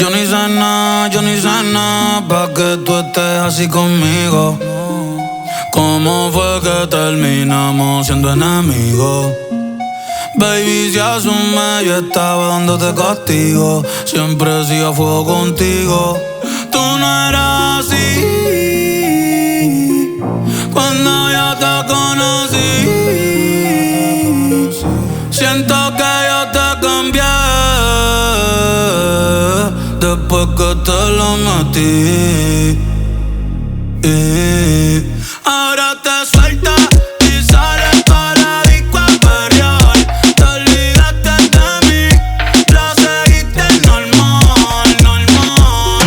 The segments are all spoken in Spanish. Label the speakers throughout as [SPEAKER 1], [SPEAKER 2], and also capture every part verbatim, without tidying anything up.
[SPEAKER 1] Yo ni sé nada, yo ni sé nada pa' que tú estés así conmigo. ¿Cómo fue que terminamos siendo enemigos? Baby, si asume, yo estaba dándote castigo. Siempre he sido a fuego contigo. Tú no eras así cuando yo te conocí. Siento que yo te cambié después que te lo metí. Ahora te sueltas y sales pa' la disco a perrear. Te olvidaste de mí, lo seguiste normal, normal.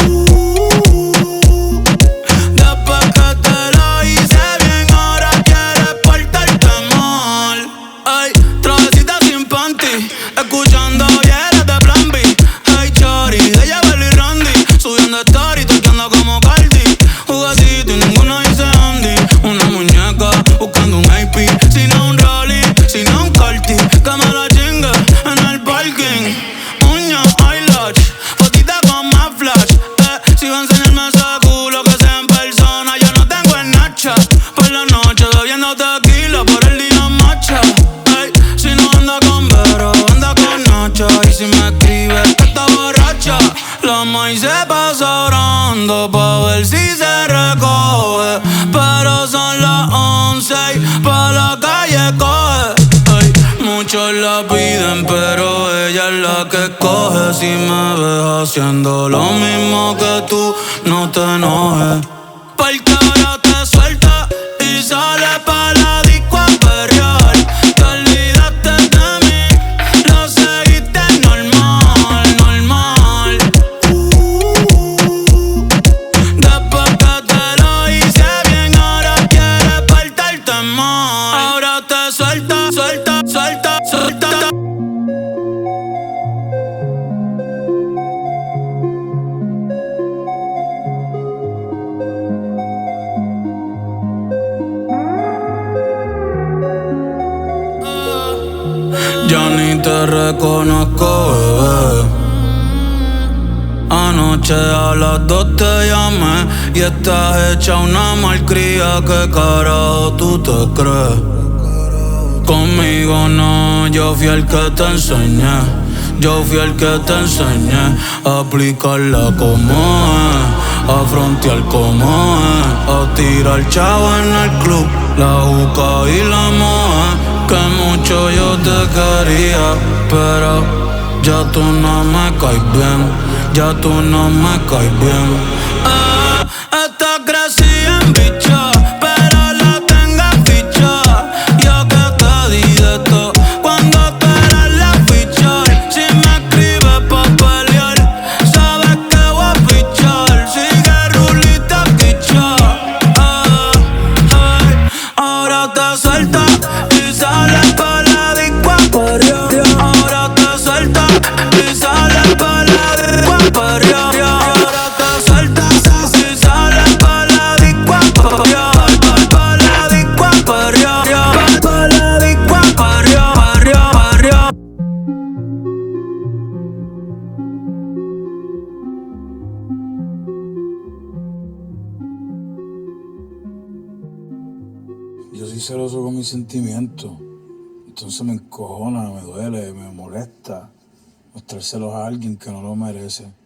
[SPEAKER 1] Después que te lo hice bien, ahora quieres portarte mal. Ay, travesita sin panty, escuchando hieras de Plan B. Hey, chori, de Yabel y Randy, subiendo story, toqueando como Cardi. Juguetito y ninguno dice Andy. Una muñeca buscando un A P, si no un Rolly, si no un Carti. Que me la chingue en el parking. Uña, eyelash, fotita con más flash. Eh, si va a enseñarme ese culo que sea en persona, yo no tengo el Nacha. Por la noche bebiendo tequila, por el día macha. Ey, si no anda con Vero, anda con Nacha. Y si me escribe que está borracha, la maíz se pasa orando pa' ver si se recoge. Pero son las once y pa' la calle coge. Ey, muchos la piden, pero ella es la que escoge. Si me ves haciendo lo mismo que tú, no te enojes. Porque ahora te sueltas y sales pa' la disco a perrear. Te olvidaste de mí, lo seguiste normal, normal. Después que te lo hice bien, ahora quieres portarte mal. Ahora te suelta, suelta, suelta, suelta. Ya ni te reconozco, bebé. Anoche a las dos te llamé y estás hecha una malcría. ¿Qué carajo tú te crees? Conmigo no, yo fui el que te enseñé. Yo fui el que te enseñé a aplicarla como es, a frontear como es, a tirar chavo en el club, la juca y la moe. Que mucho yo te quería, pero ya tú no me caes bien, ya tú no me caes bien. Eh, esta crecida en bicha, pero la tengo ficha. Yo que te di de todo cuando tú eras la ficha. Si me escribes pa' pelear, sabes que voy a fichar. Sigue rulita quicha. Eh, eh, ahora te sueltas y sales pa' la disco a perrear. Ahora te sueltas y sales pa' la disco a perrear. Ahora te sueltas y sales pa' la disco a perrear. Pa' la disco a perrear. Pa' la disco a perrear, perrear, perrear.
[SPEAKER 2] Yo soy celoso con mis sentimientos, entonces me encojona, me duele, me molesta mostrárselos a alguien que no lo merece.